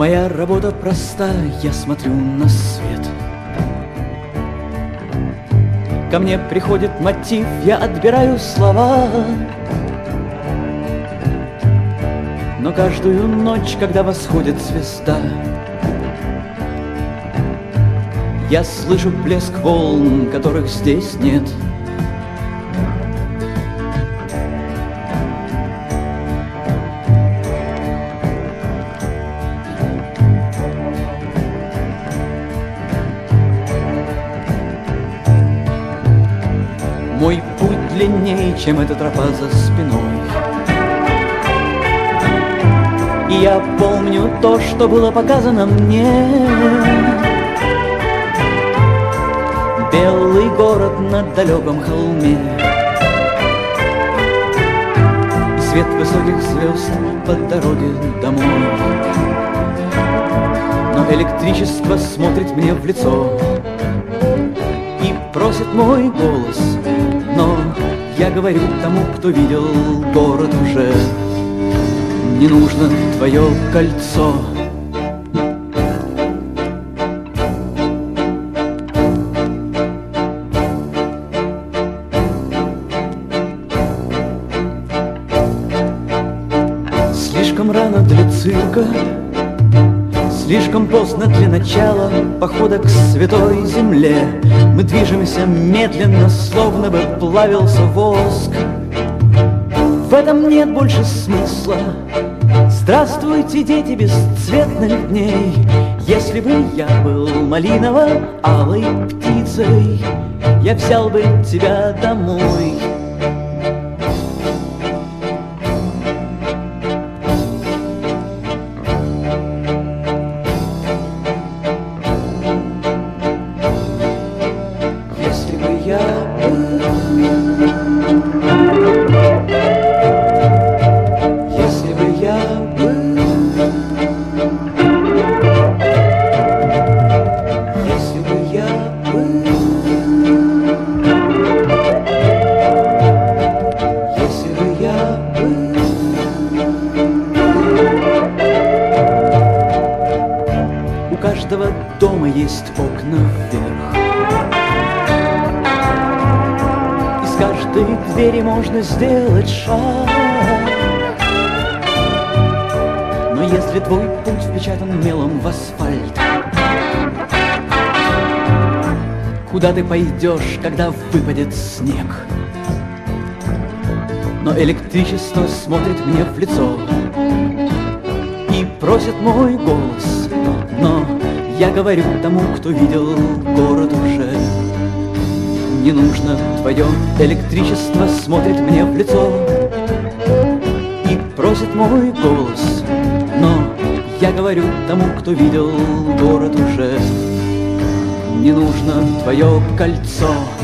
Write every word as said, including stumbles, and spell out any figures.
Моя работа проста, я смотрю на свет. Ко мне приходит мотив, я отбираю слова. Но каждую ночь, когда восходит звезда, я слышу плеск волн, которых здесь нет. Мой путь длиннее, чем эта тропа за спиной. И я помню то, что было показано мне. Белый город на далеком холме, и свет высоких звезд по дороге домой. Но электричество смотрит мне в лицо и просит мой голос. Но я говорю тому, кто видел город уже: не нужно твое кольцо. Слишком рано для цирка, слишком поздно для начала похода к святой земле. Мы движемся медленно, словно бы плавился воск. В этом нет больше смысла. Здравствуйте, дети бесцветных дней. Если бы я был малиново-алой птицей, я взял бы тебя домой. Если бы я был, если бы я был, если бы я был, если бы я был. У каждого дома есть окна вверх. Из каждой двери можно сделать шаг. Но если твой путь впечатан мелом в асфальт, куда ты пойдешь, когда выпадет снег? Но электричество смотрит мне в лицо и просит мой голос. Но я говорю тому, кто видел город уже: не нужно твое электричество, смотрит мне в лицо и просит мой голос. Но я говорю тому, кто видел город уже: не нужно твое кольцо.